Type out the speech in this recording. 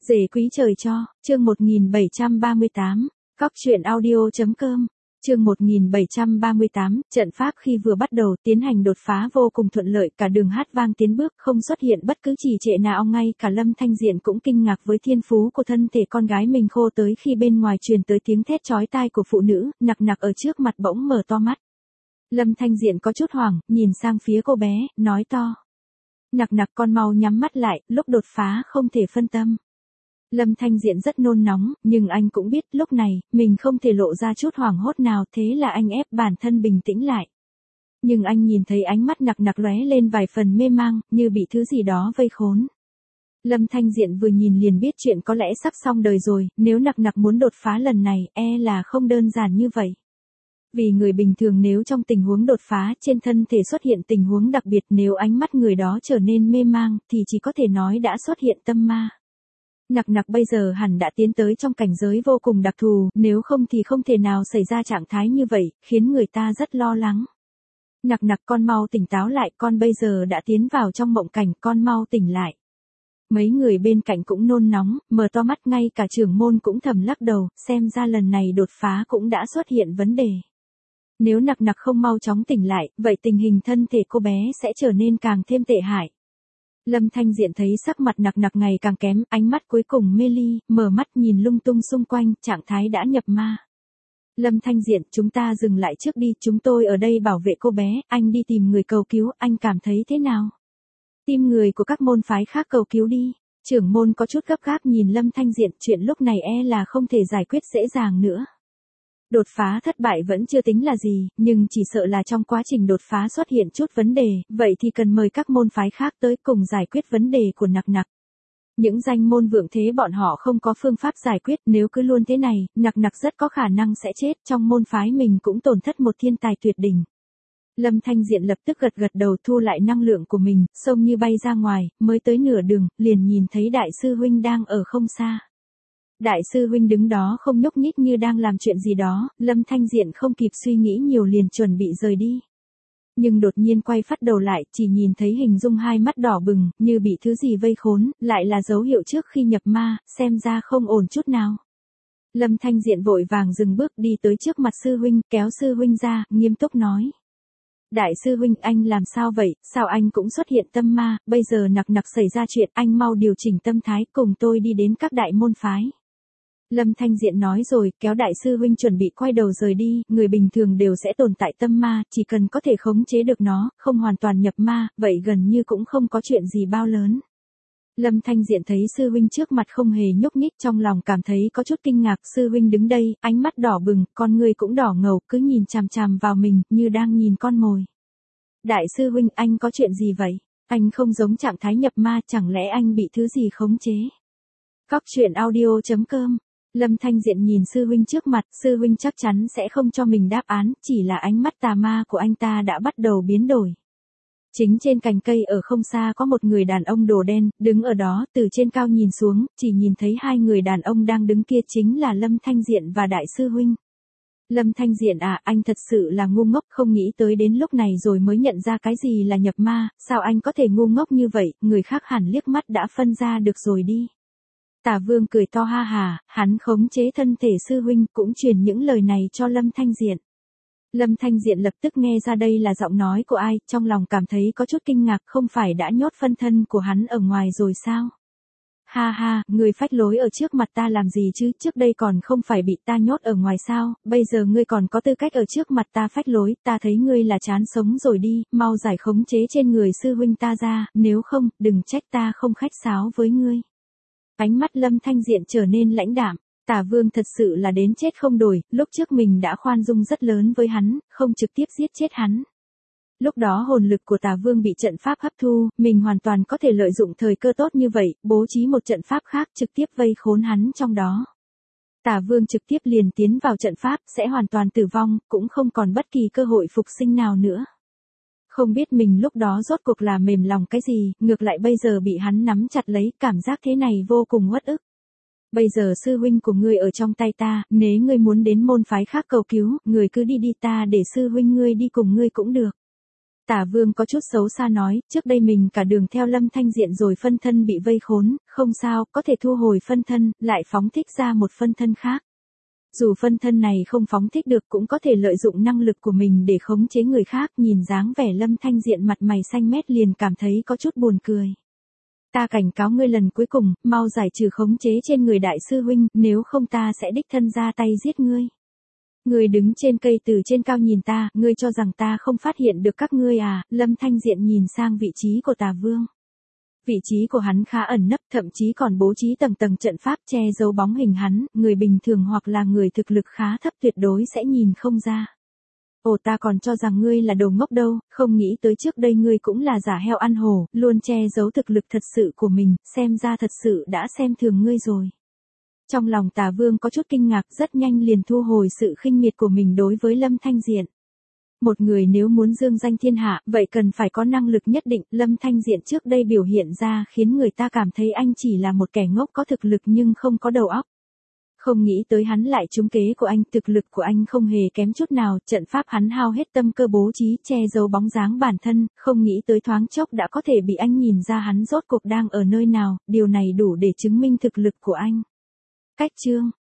Rể quý trời cho, chương 1738, Cóc truyện audio.com, chương 1738, trận pháp khi vừa bắt đầu tiến hành đột phá vô cùng thuận lợi, cả đường hát vang tiến bước, không xuất hiện bất cứ trì trệ nào, ngay cả Lâm Thanh Diện cũng kinh ngạc với thiên phú của thân thể con gái mình, khô tới khi bên ngoài truyền tới tiếng thét chói tai của phụ nữ, nặc nặc ở trước mặt bỗng mở to mắt. Lâm Thanh Diện có chút hoảng, nhìn sang phía cô bé, nói to. Nặc nặc, con mau nhắm mắt lại, lúc đột phá không thể phân tâm. Lâm Thanh Diện rất nôn nóng, nhưng anh cũng biết lúc này, mình không thể lộ ra chút hoảng hốt nào, thế là anh ép bản thân bình tĩnh lại. Nhưng anh nhìn thấy ánh mắt nặc nặc lóe lên vài phần mê mang, như bị thứ gì đó vây khốn. Lâm Thanh Diện vừa nhìn liền biết chuyện có lẽ sắp xong đời rồi, nếu nặc nặc muốn đột phá lần này, là không đơn giản như vậy. Vì người bình thường nếu trong tình huống đột phá trên thân thể xuất hiện tình huống đặc biệt, nếu ánh mắt người đó trở nên mê mang, thì chỉ có thể nói đã xuất hiện tâm ma. Nặc nặc bây giờ hẳn đã tiến tới trong cảnh giới vô cùng đặc thù, nếu không thì không thể nào xảy ra trạng thái như vậy, khiến người ta rất lo lắng. Nặc nặc, con mau tỉnh táo lại, con bây giờ đã tiến vào trong mộng cảnh, con mau tỉnh lại. Mấy người bên cạnh cũng nôn nóng, mở to mắt, ngay cả trưởng môn cũng thầm lắc đầu, xem ra lần này đột phá cũng đã xuất hiện vấn đề. Nếu nặc nặc không mau chóng tỉnh lại, vậy tình hình thân thể cô bé sẽ trở nên càng thêm tệ hại. Lâm Thanh Diện thấy sắc mặt nặc nặc ngày càng kém, ánh mắt cuối cùng mê ly, mở mắt nhìn lung tung xung quanh, trạng thái đã nhập ma. Lâm Thanh Diện, chúng ta dừng lại trước đi, chúng tôi ở đây bảo vệ cô bé, anh đi tìm người cầu cứu, anh cảm thấy thế nào? Tìm người của các môn phái khác cầu cứu đi. Trưởng môn có chút gấp gáp nhìn Lâm Thanh Diện, chuyện lúc này là không thể giải quyết dễ dàng nữa. Đột phá thất bại vẫn chưa tính là gì, nhưng chỉ sợ là trong quá trình đột phá xuất hiện chút vấn đề, vậy thì cần mời các môn phái khác tới cùng giải quyết vấn đề của nặc nặc. Những danh môn vượng thế bọn họ không có phương pháp giải quyết, nếu cứ luôn thế này, nặc nặc rất có khả năng sẽ chết, trong môn phái mình cũng tổn thất một thiên tài tuyệt đỉnh. Lâm Thanh Diện lập tức gật đầu, thu lại năng lượng của mình, xông như bay ra ngoài, mới tới nửa đường, liền nhìn thấy đại sư huynh đang ở không xa. Đại sư huynh đứng đó không nhúc nhích như đang làm chuyện gì đó, Lâm Thanh Diện không kịp suy nghĩ nhiều liền chuẩn bị rời đi. Nhưng đột nhiên quay phát đầu lại, chỉ nhìn thấy hình dung hai mắt đỏ bừng, như bị thứ gì vây khốn, lại là dấu hiệu trước khi nhập ma, xem ra không ổn chút nào. Lâm Thanh Diện vội vàng dừng bước đi tới trước mặt sư huynh, kéo sư huynh ra, nghiêm túc nói. Đại sư huynh, anh làm sao vậy, sao anh cũng xuất hiện tâm ma, bây giờ nặc nặc xảy ra chuyện, anh mau điều chỉnh tâm thái, cùng tôi đi đến các đại môn phái. Lâm Thanh Diện nói rồi, kéo đại sư huynh chuẩn bị quay đầu rời đi, người bình thường đều sẽ tồn tại tâm ma, chỉ cần có thể khống chế được nó, không hoàn toàn nhập ma, vậy gần như cũng không có chuyện gì bao lớn. Lâm Thanh Diện thấy sư huynh trước mặt không hề nhúc nhích, trong lòng cảm thấy có chút kinh ngạc, sư huynh đứng đây, ánh mắt đỏ bừng, con người cũng đỏ ngầu, cứ nhìn chằm chằm vào mình, như đang nhìn con mồi. Đại sư huynh, anh có chuyện gì vậy? Anh không giống trạng thái nhập ma, chẳng lẽ anh bị thứ gì khống chế? Cóc truyện audio.com. Lâm Thanh Diện nhìn sư huynh trước mặt, sư huynh chắc chắn sẽ không cho mình đáp án, chỉ là ánh mắt tà ma của anh ta đã bắt đầu biến đổi. Chính trên cành cây ở không xa có một người đàn ông đồ đen, đứng ở đó, từ trên cao nhìn xuống, chỉ nhìn thấy hai người đàn ông đang đứng kia chính là Lâm Thanh Diện và đại sư huynh. Lâm Thanh Diện à, anh thật sự là ngu ngốc, không nghĩ tới đến lúc này rồi mới nhận ra cái gì là nhập ma, sao anh có thể ngu ngốc như vậy, người khác hẳn liếc mắt đã phân ra được rồi đi. Tả Vương cười to ha hà, hắn khống chế thân thể sư huynh, cũng truyền những lời này cho Lâm Thanh Diện. Lâm Thanh Diện lập tức nghe ra đây là giọng nói của ai, trong lòng cảm thấy có chút kinh ngạc, không phải đã nhốt phân thân của hắn ở ngoài rồi sao? Ha ha, người phách lối ở trước mặt ta làm gì chứ, trước đây còn không phải bị ta nhốt ở ngoài sao, bây giờ ngươi còn có tư cách ở trước mặt ta phách lối, ta thấy ngươi là chán sống rồi đi, mau giải khống chế trên người sư huynh ta ra, nếu không, đừng trách ta không khách sáo với ngươi. Ánh mắt Lâm Thanh Diện trở nên lãnh đạm, Tả Vương thật sự là đến chết không đổi, lúc trước mình đã khoan dung rất lớn với hắn, không trực tiếp giết chết hắn. Lúc đó hồn lực của Tả Vương bị trận pháp hấp thu, mình hoàn toàn có thể lợi dụng thời cơ tốt như vậy, bố trí một trận pháp khác trực tiếp vây khốn hắn trong đó. Tả Vương trực tiếp liền tiến vào trận pháp, sẽ hoàn toàn tử vong, cũng không còn bất kỳ cơ hội phục sinh nào nữa. Không biết mình lúc đó rốt cuộc là mềm lòng cái gì, ngược lại bây giờ bị hắn nắm chặt lấy, cảm giác thế này vô cùng uất ức. Bây giờ sư huynh của ngươi ở trong tay ta, nếu ngươi muốn đến môn phái khác cầu cứu, ngươi cứ đi đi, ta để sư huynh ngươi đi cùng ngươi cũng được. Tả Vương có chút xấu xa nói, trước đây mình cả đường theo Lâm Thanh Diện rồi phân thân bị vây khốn, không sao, có thể thu hồi phân thân, lại phóng thích ra một phân thân khác. Dù phân thân này không phóng thích được cũng có thể lợi dụng năng lực của mình để khống chế người khác, nhìn dáng vẻ Lâm Thanh Diện mặt mày xanh mét liền cảm thấy có chút buồn cười. Ta cảnh cáo ngươi lần cuối cùng, mau giải trừ khống chế trên người đại sư huynh, nếu không ta sẽ đích thân ra tay giết ngươi. Ngươi đứng trên cây từ trên cao nhìn ta, ngươi cho rằng ta không phát hiện được các ngươi à? Lâm Thanh Diện nhìn sang vị trí của Tả Vương. Vị trí của hắn khá ẩn nấp, thậm chí còn bố trí tầng tầng trận pháp che giấu bóng hình hắn, người bình thường hoặc là người thực lực khá thấp tuyệt đối sẽ nhìn không ra. Ồ, ta còn cho rằng ngươi là đồ ngốc đâu, không nghĩ tới trước đây ngươi cũng là giả heo ăn hổ, luôn che giấu thực lực thật sự của mình, xem ra thật sự đã xem thường ngươi rồi. Trong lòng Tả Vương có chút kinh ngạc, rất nhanh liền thu hồi sự khinh miệt của mình đối với Lâm Thanh Diện. Một người nếu muốn dương danh thiên hạ, vậy cần phải có năng lực nhất định, Lâm Thanh Diện trước đây biểu hiện ra khiến người ta cảm thấy anh chỉ là một kẻ ngốc có thực lực nhưng không có đầu óc. Không nghĩ tới hắn lại trúng kế của anh, thực lực của anh không hề kém chút nào, trận pháp hắn hao hết tâm cơ bố trí che giấu bóng dáng bản thân, không nghĩ tới thoáng chốc đã có thể bị anh nhìn ra hắn rốt cuộc đang ở nơi nào, điều này đủ để chứng minh thực lực của anh. Cách chương